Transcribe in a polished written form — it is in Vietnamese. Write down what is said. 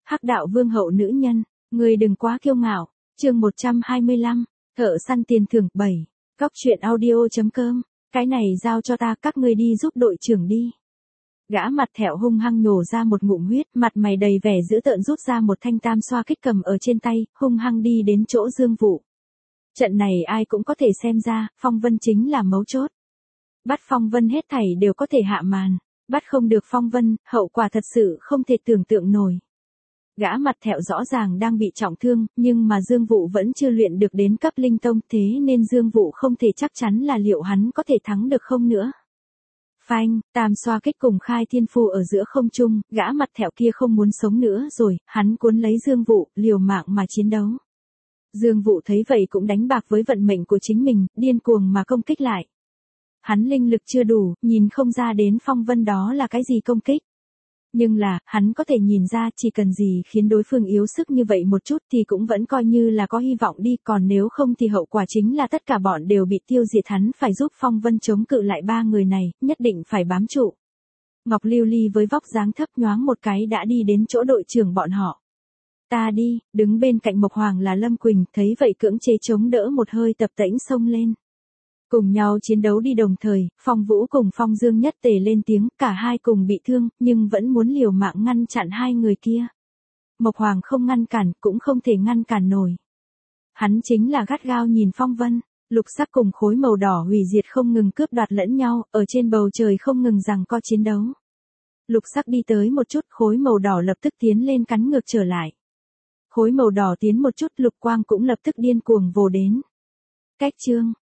Hắc đạo vương hậu nữ nhân, người đừng quá kiêu ngạo. Chương 125, thợ săn tiền thưởng 7. Góc truyện audio.com. Cái này giao cho ta, các ngươi đi giúp đội trưởng đi. Gã mặt thẹo hung hăng nhổ ra một ngụm huyết, mặt mày đầy vẻ dữ tợn rút ra một thanh tam xoa kích cầm ở trên tay, hung hăng đi đến chỗ Dương Vũ. Trận này ai cũng có thể xem ra, Phong Vân chính là mấu chốt. Bắt Phong Vân hết thảy đều có thể hạ màn, bắt không được Phong Vân, hậu quả thật sự không thể tưởng tượng nổi. Gã mặt thẹo rõ ràng đang bị trọng thương, nhưng mà Dương Vũ vẫn chưa luyện được đến cấp linh tông, thế nên Dương Vũ không thể chắc chắn là liệu hắn có thể thắng được không nữa. Phanh, tam xoa kích cùng khai thiên phù ở giữa không trung, gã mặt thẹo kia không muốn sống nữa rồi, hắn cuốn lấy Dương Vũ, liều mạng mà chiến đấu. Dương Vũ thấy vậy cũng đánh bạc với vận mệnh của chính mình, điên cuồng mà công kích lại. Hắn linh lực chưa đủ, nhìn không ra đến Phong Vân đó là cái gì công kích. Nhưng là, hắn có thể nhìn ra chỉ cần gì khiến đối phương yếu sức như vậy một chút thì cũng vẫn coi như là có hy vọng đi, còn nếu không thì hậu quả chính là tất cả bọn đều bị tiêu diệt, hắn phải giúp Phong Vân chống cự lại ba người này, nhất định phải bám trụ. Ngọc Lưu Ly với vóc dáng thấp nhoáng một cái đã đi đến chỗ đội trưởng bọn họ. Ta đi, đứng bên cạnh Mộc Hoàng là Lâm Quỳnh, thấy vậy cưỡng chế chống đỡ một hơi tập tễnh xông lên. Cùng nhau chiến đấu đi đồng thời, Phong Vũ cùng Phong Dương nhất tề lên tiếng, cả hai cùng bị thương, nhưng vẫn muốn liều mạng ngăn chặn hai người kia. Mộc Hoàng không ngăn cản, cũng không thể ngăn cản nổi. Hắn chính là gắt gao nhìn Phong Vân, lục sắc cùng khối màu đỏ hủy diệt không ngừng cướp đoạt lẫn nhau, ở trên bầu trời không ngừng giằng co chiến đấu. Lục sắc đi tới một chút, khối màu đỏ lập tức tiến lên cắn ngược trở lại. Khối màu đỏ tiến một chút, lục quang cũng lập tức điên cuồng vồ đến. Cách chương